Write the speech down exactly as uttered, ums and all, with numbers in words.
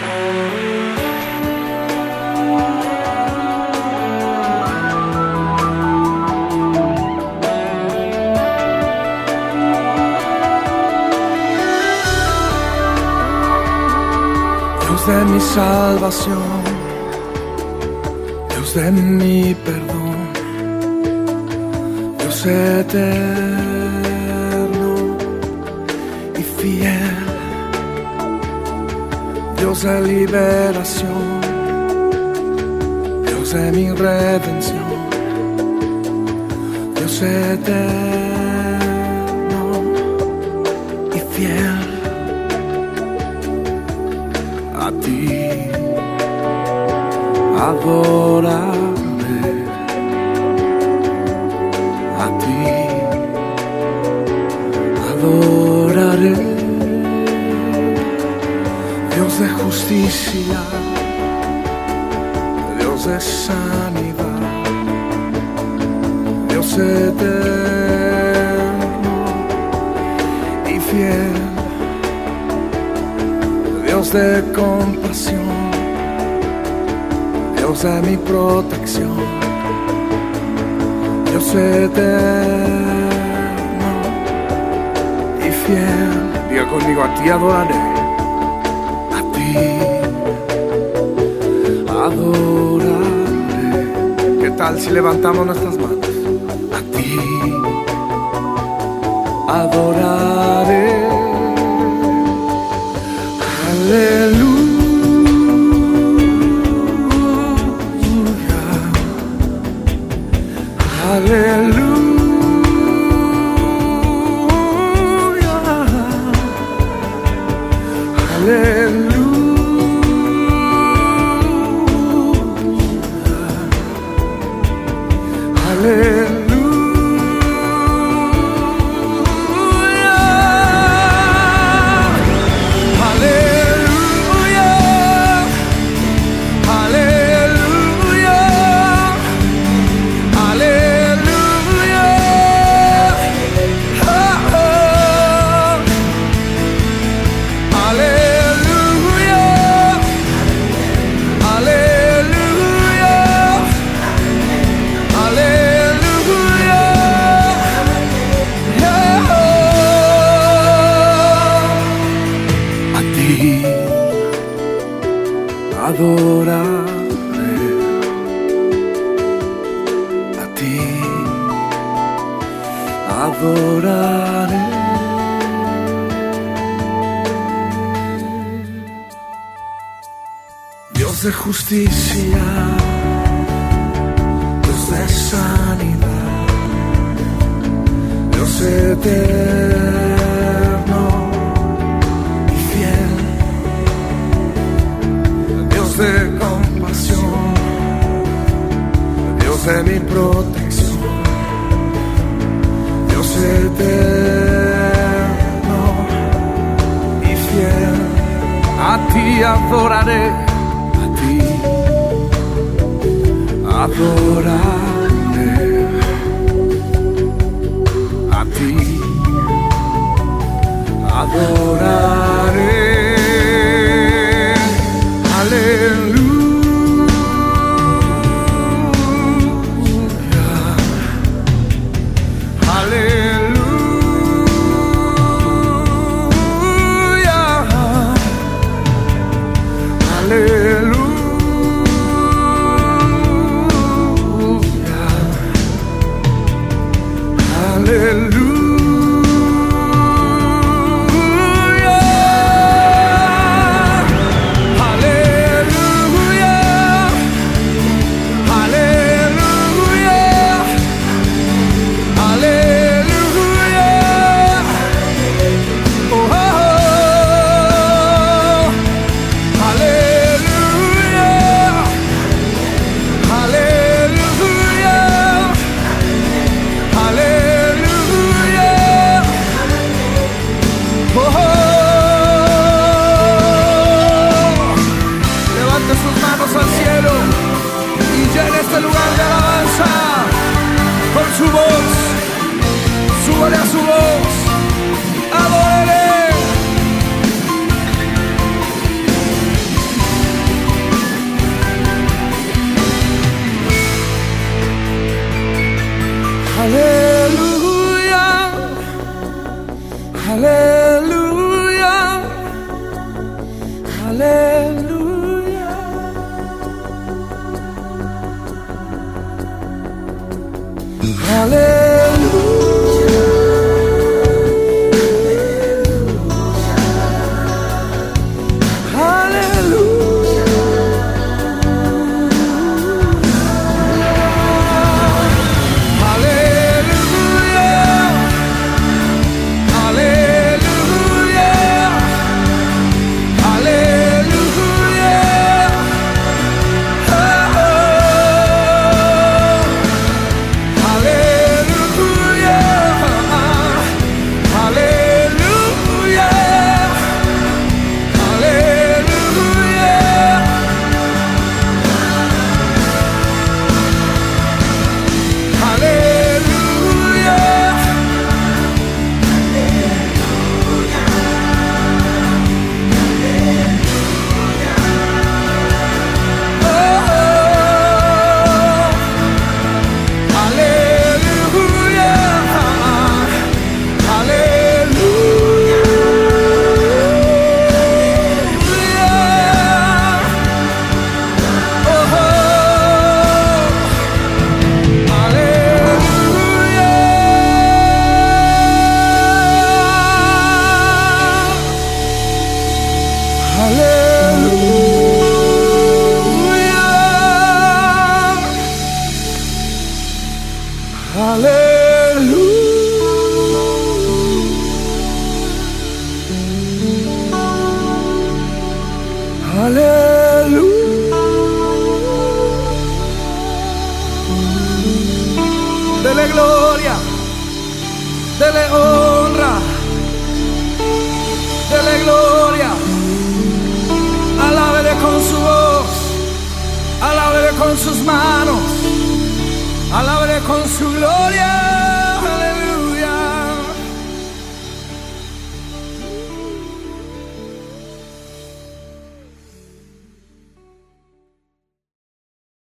Dios de mi salvación, Dios de mi perdón, Dios eterno y fiel, Dios de liberación, Dios de mi redención, Dios eterno y fiel. A ti adoraré, a ti adoraré, Dios de justicia, Dios de sanidad, Dios eterno y fiel, Dios de compasión, Dios de mi protección, Dios eterno y fiel. Diga conmigo, a ti adoraré, a ti adoraré. ¿Qué tal si levantamos nuestras manos? A ti adoraré. Aleluya, aleluya, aleluya, aleluya. Adoraré, a ti adoraré. Dios de justicia, Dios de sanidad, Dios eterno y fiel, Dios de compasión, Dios de mi protección, Dios eterno y fiel. A ti adoraré, a ti adoraré, a ti adoraré. Aleluya, aleluya, aleluya, aleluya. Hallelujah. Aleluya. Aleluya. Aleluya. Dele gloria, dele honra, dele gloria. Alábele con su voz, alábele con sus manos, alábele con su gloria.